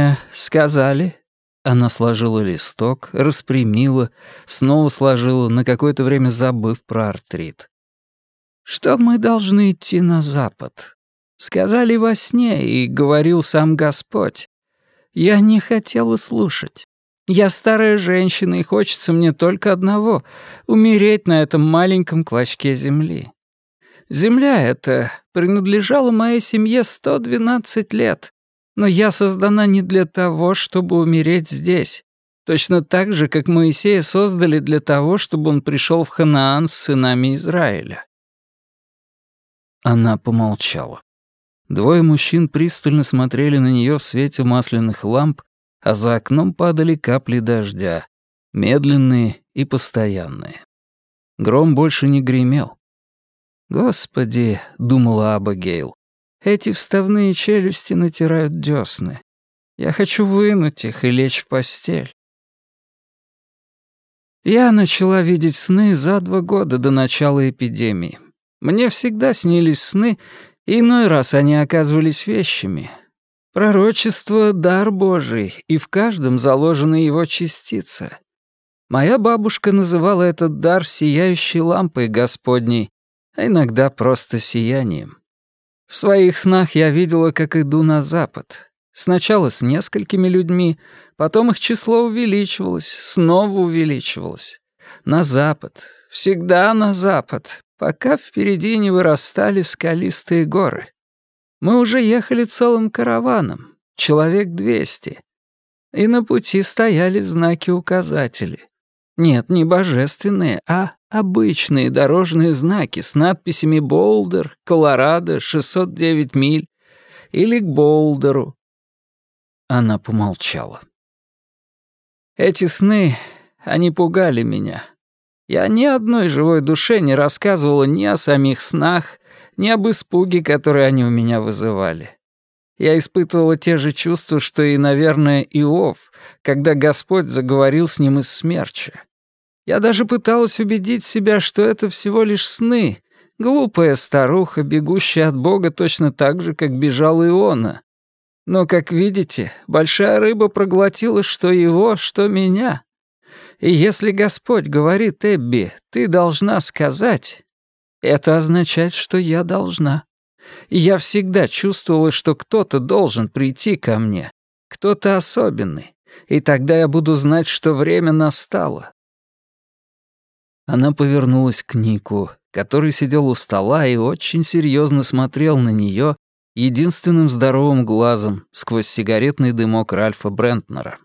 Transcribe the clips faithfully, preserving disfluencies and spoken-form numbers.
мне сказали...» Она сложила листок, распрямила, снова сложила, на какое-то время забыв про артрит. «Что мы должны идти на запад. Сказали во сне, и говорил сам Господь. Я не хотела слушать. Я старая женщина, и хочется мне только одного — умереть на этом маленьком клочке земли. Земля эта принадлежала моей семье сто двенадцать лет, но я создана не для того, чтобы умереть здесь. Точно так же, как Моисея создали для того, чтобы он пришел в Ханаан с сынами Израиля». Она помолчала. Двое мужчин пристально смотрели на нее в свете масляных ламп, а за окном падали капли дождя, медленные и постоянные. Гром больше не гремел. «Господи», — думала Абигейл, — «эти вставные челюсти натирают десны. Я хочу вынуть их и лечь в постель». Я начала видеть сны за два года до начала эпидемии. Мне всегда снились сны, и иной раз они оказывались вещами. Пророчество — дар Божий, и в каждом заложена его частица. Моя бабушка называла этот дар сияющей лампой Господней, а иногда просто сиянием. В своих снах я видела, как иду на запад. Сначала с несколькими людьми, потом их число увеличивалось, снова увеличивалось. На запад, всегда на запад, пока впереди не вырастали скалистые горы. Мы уже ехали целым караваном, человек двести. И на пути стояли знаки-указатели. Нет, не божественные, а обычные дорожные знаки с надписями «Болдер», «Колорадо», «шестьсот девять миль» или «К Болдеру». Она помолчала. Эти сны, они пугали меня. Я ни одной живой душе не рассказывала ни о самих снах, ни об испуге, который они у меня вызывали. Я испытывала те же чувства, что и, наверное, Иов, когда Господь заговорил с ним из смерча. Я даже пыталась убедить себя, что это всего лишь сны, глупая старуха, бегущая от Бога точно так же, как бежал Иона. Но, как видите, большая рыба проглотила что его, что меня. И если Господь говорит Эбби, ты должна сказать, это означает, что я должна. И я всегда чувствовала, что кто-то должен прийти ко мне, кто-то особенный, и тогда я буду знать, что время настало. Она повернулась к Нику, который сидел у стола и очень серьезно смотрел на нее единственным здоровым глазом сквозь сигаретный дымок Ральфа Брентнера.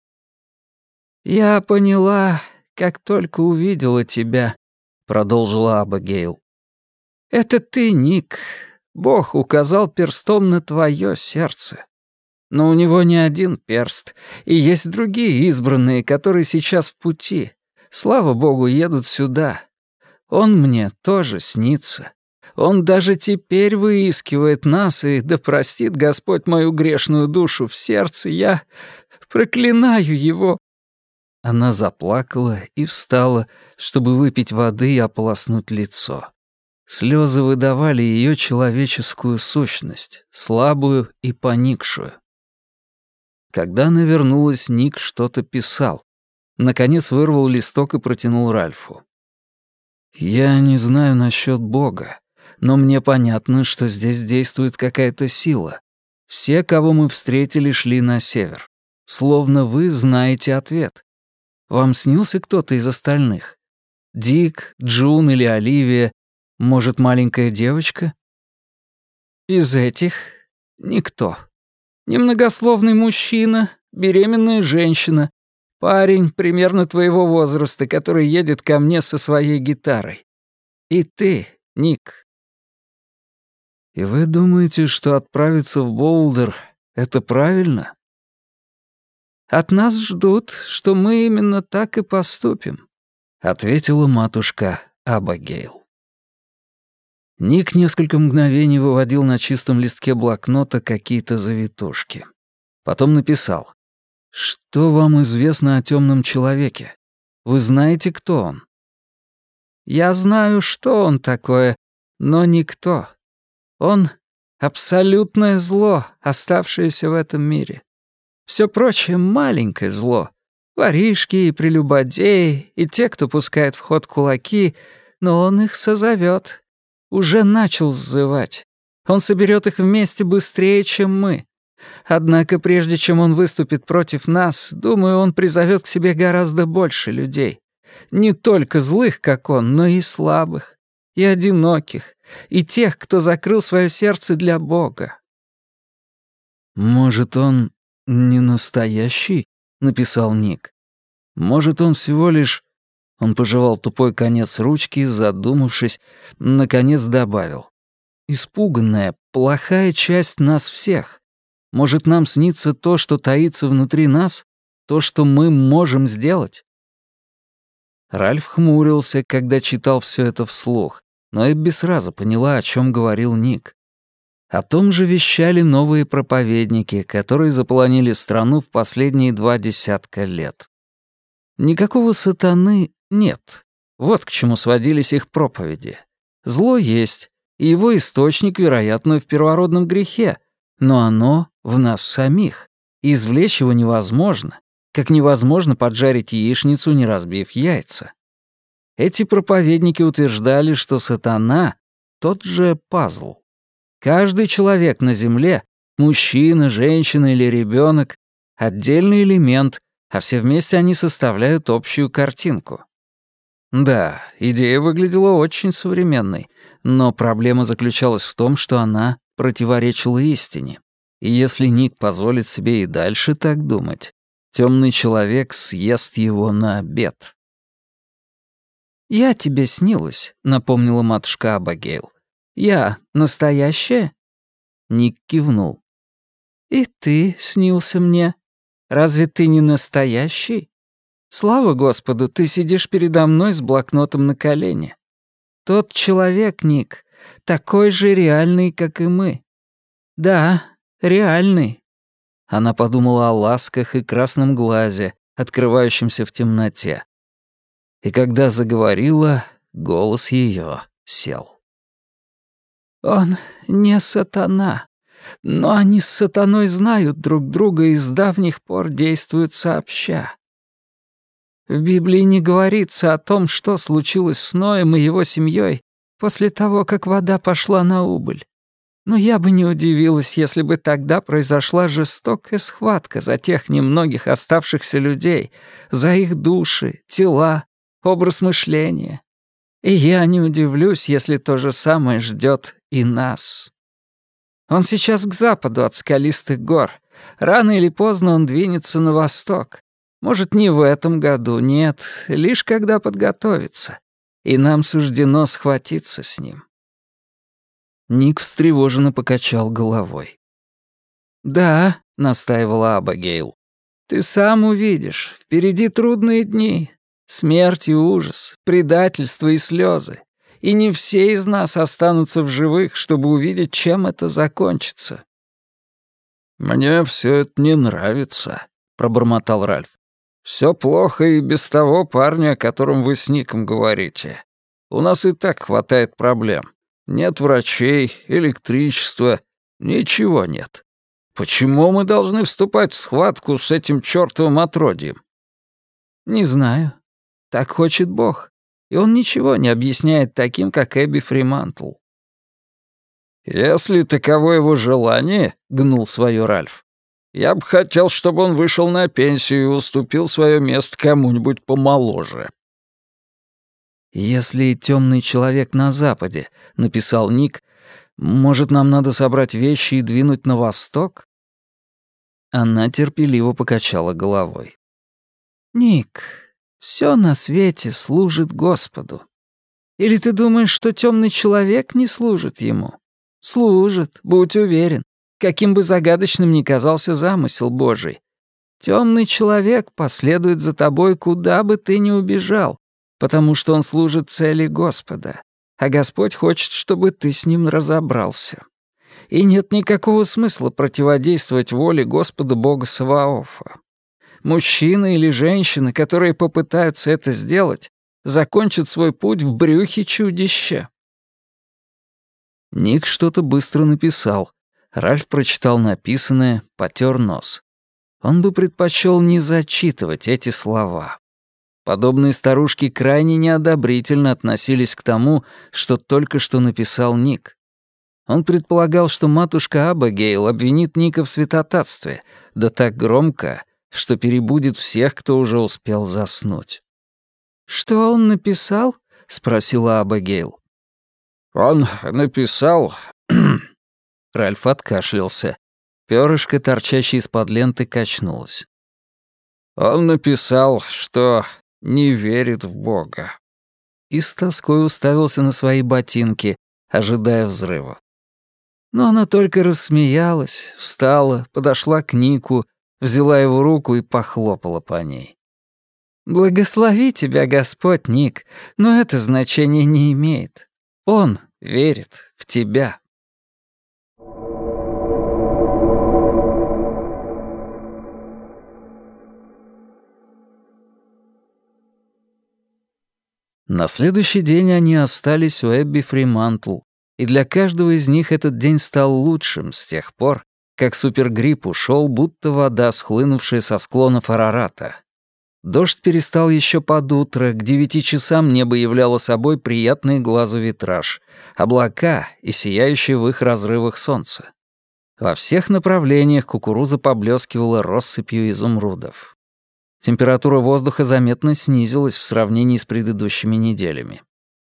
«Я поняла, как только увидела тебя», — продолжила Абигейл. «Это ты, Ник. Бог указал перстом на твое сердце. Но у него не один перст, и есть другие избранные, которые сейчас в пути. Слава Богу, едут сюда. Он мне тоже снится. Он даже теперь выискивает нас, и да простит Господь мою грешную душу в сердце. Я проклинаю его». Она заплакала и встала, чтобы выпить воды и ополоснуть лицо. Слезы выдавали ее человеческую сущность, слабую и поникшую. Когда она вернулась, Ник что-то писал. Наконец вырвал листок и протянул Ральфу. «Я не знаю насчет Бога, но мне понятно, что здесь действует какая-то сила. Все, кого мы встретили, шли на север. Словно вы знаете ответ. Вам снился кто-то из остальных? Дик, Джун или Оливия? Может, маленькая девочка?» «Из этих никто. Немногословный мужчина, беременная женщина, парень примерно твоего возраста, который едет ко мне со своей гитарой. И ты, Ник». «И вы думаете, что отправиться в Болдер — это правильно?» «От нас ждут, что мы именно так и поступим», — ответила матушка Абигейл. Ник несколько мгновений выводил на чистом листке блокнота какие-то завитушки. Потом написал: «Что вам известно о темном человеке? Вы знаете, кто он?» «Я знаю, что он такое, но никто. Он — абсолютное зло, оставшееся в этом мире. Все прочее — маленькое зло. Воришки и прелюбодеи, и те, кто пускает в ход кулаки, но он их созовет. Уже начал сзывать. Он соберет их вместе быстрее, чем мы. Однако прежде чем он выступит против нас, думаю, он призовет к себе гораздо больше людей. Не только злых, как он, но и слабых, и одиноких, и тех, кто закрыл свое сердце для Бога. «Может, он не настоящий?» — написал Ник. «Может, он всего лишь...» Он пожевал тупой конец ручки, задумавшись, наконец добавил. «Испуганная, плохая часть нас всех. Может, нам снится то, что таится внутри нас, то, что мы можем сделать?» Ральф хмурился, когда читал все это вслух, но Эбби сразу поняла, о чем говорил Ник. О том же вещали новые проповедники, которые заполонили страну в последние два десятка лет. Никакого сатаны нет. Вот к чему сводились их проповеди. Зло есть, и его источник, вероятно, в первородном грехе, но оно в нас самих, и извлечь его невозможно, как невозможно поджарить яичницу, не разбив яйца. Эти проповедники утверждали, что сатана — тот же пазл. Каждый человек на земле, мужчина, женщина или ребенок, отдельный элемент, а все вместе они составляют общую картинку. Да, идея выглядела очень современной, но проблема заключалась в том, что она противоречила истине. И если Ник позволит себе и дальше так думать, темный человек съест его на обед. «Я тебе снилась», — напомнила матушка Абигейл. «Я настоящая?» Ник кивнул. «И ты снился мне. Разве ты не настоящий? Слава Господу, ты сидишь передо мной с блокнотом на колене. Тот человек, Ник, такой же реальный, как и мы. Да, реальный». Она подумала о ласках и красном глазе, открывающемся в темноте. И когда заговорила, голос ее сел. «Он не сатана, но они с сатаной знают друг друга и с давних пор действуют сообща. В Библии не говорится о том, что случилось с Ноем и его семьей после того, как вода пошла на убыль. Но я бы не удивилась, если бы тогда произошла жестокая схватка за тех немногих оставшихся людей, за их души, тела, образ мышления. И я не удивлюсь, если то же самое ждет и нас. Он сейчас к западу от скалистых гор. Рано или поздно он двинется на восток. Может, не в этом году, нет, лишь когда подготовится. И нам суждено схватиться с ним. Ник встревоженно покачал головой. «Да», — настаивала Абигейл, — «ты сам увидишь, впереди трудные дни, смерть и ужас, предательство и слезы, и не все из нас останутся в живых, чтобы увидеть, чем это закончится». «Мне все это не нравится», — пробормотал Ральф. «Все плохо и без того парня, о котором вы с Ником говорите. У нас и так хватает проблем. Нет врачей, электричества, ничего нет. Почему мы должны вступать в схватку с этим чёртовым отродьем?» «Не знаю. Так хочет Бог. И он ничего не объясняет таким, как Эбби Фримантл». «Если таково его желание», — гнул свое Ральф, «я бы хотел, чтобы он вышел на пенсию и уступил свое место кому-нибудь помоложе». «Если темный человек на западе», — написал Ник, «может, нам надо собрать вещи и двинуть на восток?» Она терпеливо покачала головой. «Ник, все на свете служит Господу. Или ты думаешь, что темный человек не служит ему? Служит, будь уверен, каким бы загадочным ни казался замысел Божий. Темный человек последует за тобой, куда бы ты ни убежал, потому что он служит цели Господа, а Господь хочет, чтобы ты с ним разобрался. И нет никакого смысла противодействовать воле Господа Бога Саваофа. Мужчина или женщина, которые попытаются это сделать, закончат свой путь в брюхе чудища». Ник что-то быстро написал. Ральф прочитал написанное, потер нос. Он бы предпочел не зачитывать эти слова. Подобные старушки крайне неодобрительно относились к тому, что только что написал Ник. Он предполагал, что матушка Абигейл обвинит Ника в святотатстве, да так громко, что перебудет всех, кто уже успел заснуть. «Что он написал?» — спросила Абигейл. «Он написал...» Ральф откашлялся. Пёрышко, торчащее из-под ленты, качнулось. «Он написал, что не верит в Бога». И с тоской уставился на свои ботинки, ожидая взрыва. Но она только рассмеялась, встала, подошла к Нику, взяла его руку и похлопала по ней. «Благослови тебя, Господь, Ник, но это значение не имеет. Он верит в тебя». На следующий день они остались у Эбби Фримантл, и для каждого из них этот день стал лучшим с тех пор, как супергрипп ушел, будто вода, схлынувшая со склонов Арарата. Дождь перестал еще под утро, к девяти часам небо являло собой приятный глазу витраж, облака и сияющее в их разрывах солнце. Во всех направлениях кукуруза поблескивала россыпью изумрудов. Температура воздуха заметно снизилась в сравнении с предыдущими неделями.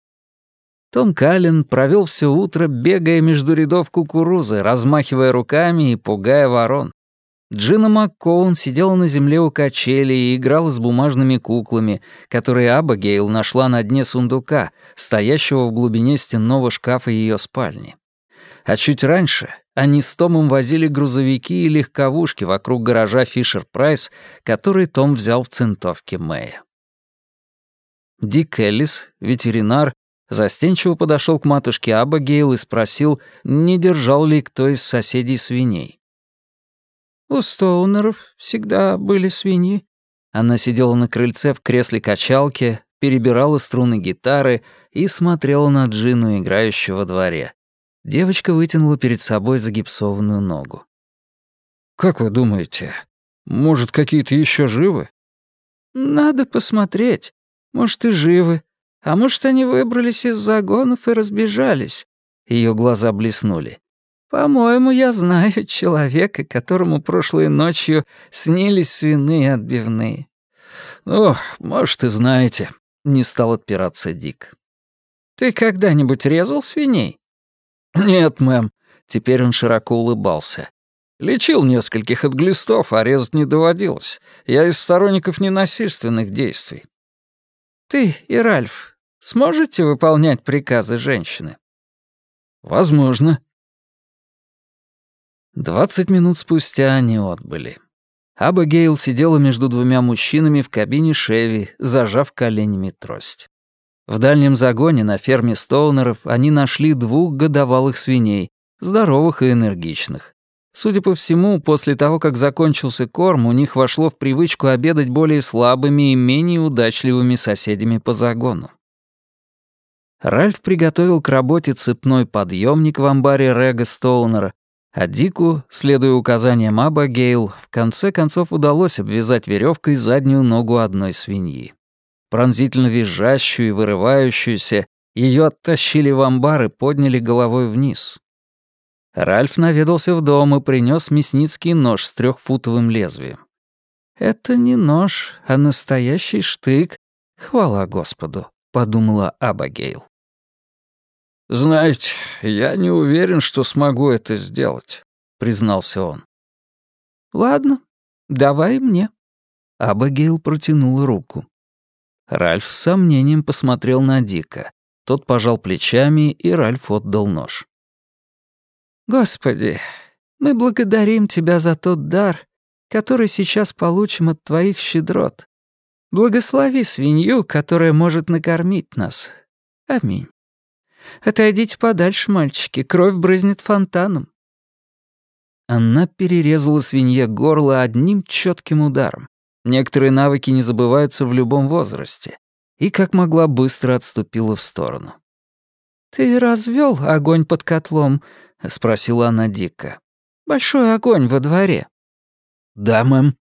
Том Каллен провел все утро, бегая между рядов кукурузы, размахивая руками и пугая ворон. Джина МакКоун сидела на земле у качелей и играла с бумажными куклами, которые Абигейл нашла на дне сундука, стоящего в глубине стенного шкафа ее спальни. А чуть раньше они с Томом возили грузовики и легковушки вокруг гаража Фишер-Прайс, который Том взял в центовке Мэя. Дик Эллис, ветеринар, застенчиво подошел к матушке Абигейл и спросил, не держал ли кто из соседей свиней. «У Стоунеров всегда были свиньи». Она сидела на крыльце в кресле-качалке, перебирала струны гитары и смотрела на Джину, играющую во дворе. Девочка вытянула перед собой загипсованную ногу. «Как вы думаете, может, какие-то еще живы?» «Надо посмотреть. Может, и живы. А может, они выбрались из загонов и разбежались». Ее глаза блеснули. «По-моему, я знаю человека, которому прошлой ночью снились свиные отбивные». «Ну, может, и знаете», — не стал отпираться Дик. «Ты когда-нибудь резал свиней?» «Нет, мэм». Теперь он широко улыбался. «Лечил нескольких от глистов, а резать не доводилось. Я из сторонников ненасильственных действий». «Ты и Ральф сможете выполнять приказы женщины?» «Возможно». Двадцать минут спустя они отбыли. Абигейл сидела между двумя мужчинами в кабине Шеви, зажав коленями трость. В дальнем загоне на ферме Стоунеров они нашли двух годовалых свиней, здоровых и энергичных. Судя по всему, после того, как закончился корм, у них вошло в привычку обедать более слабыми и менее удачливыми соседями по загону. Ральф приготовил к работе цепной подъемник в амбаре Рега Стоунера, а Дику, следуя указаниям Абигейл, в конце концов удалось обвязать веревкой заднюю ногу одной свиньи. Пронзительно визжащую и вырывающуюся, ее оттащили в амбар и подняли головой вниз. Ральф наведался в дом и принес мясницкий нож с трехфутовым лезвием. «Это не нож, а настоящий штык. Хвала Господу», — подумала Абигейл. «Знаете, я не уверен, что смогу это сделать», — признался он. «Ладно, давай мне». Абигейл протянула руку. Ральф с сомнением посмотрел на Дика. Тот пожал плечами, и Ральф отдал нож. «Господи, мы благодарим Тебя за тот дар, который сейчас получим от Твоих щедрот. Благослови свинью, которая может накормить нас. Аминь. Отойдите подальше, мальчики, кровь брызнет фонтаном». Она перерезала свинье горло одним четким ударом. Некоторые навыки не забываются в любом возрасте. И как могла быстро отступила в сторону. «Ты развел огонь под котлом?» — спросила она дико. «Большой огонь во дворе». «Да, мэм».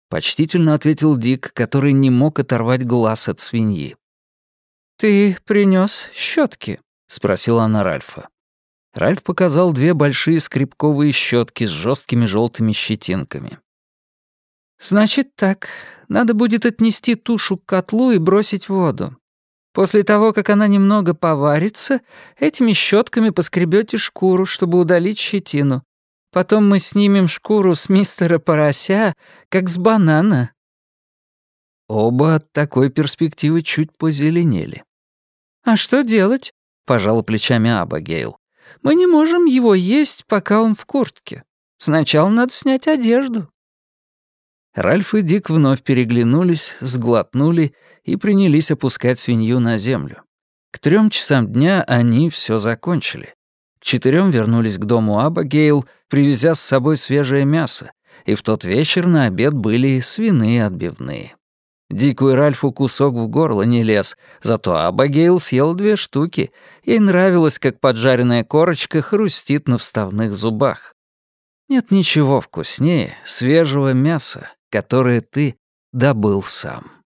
— почтительно ответил Дик, который не мог оторвать глаз от свиньи. «Ты принёс щётки?» — спросила она Ральфа. Ральф показал две большие скребковые щётки с жёсткими жёлтыми щетинками. «Значит так, надо будет отнести тушу к котлу и бросить в воду. После того, как она немного поварится, этими щётками поскребёте шкуру, чтобы удалить щетину. Потом мы снимем шкуру с мистера Порося, как с банана». Оба от такой перспективы чуть позеленели. «А что делать?» — пожала плечами Абигейл. «Мы не можем его есть, пока он в куртке. Сначала надо снять одежду». Ральф и Дик вновь переглянулись, сглотнули и принялись опускать свинью на землю. К трём часам дня они всё закончили. К четырём вернулись к дому Абигейл, привезя с собой свежее мясо, и в тот вечер на обед были свиные отбивные. Дику и Ральфу кусок в горло не лез, зато Абигейл съел две штуки. Ей нравилось, как поджаренная корочка хрустит на вставных зубах. Нет ничего вкуснее свежего мяса, которое ты добыл сам.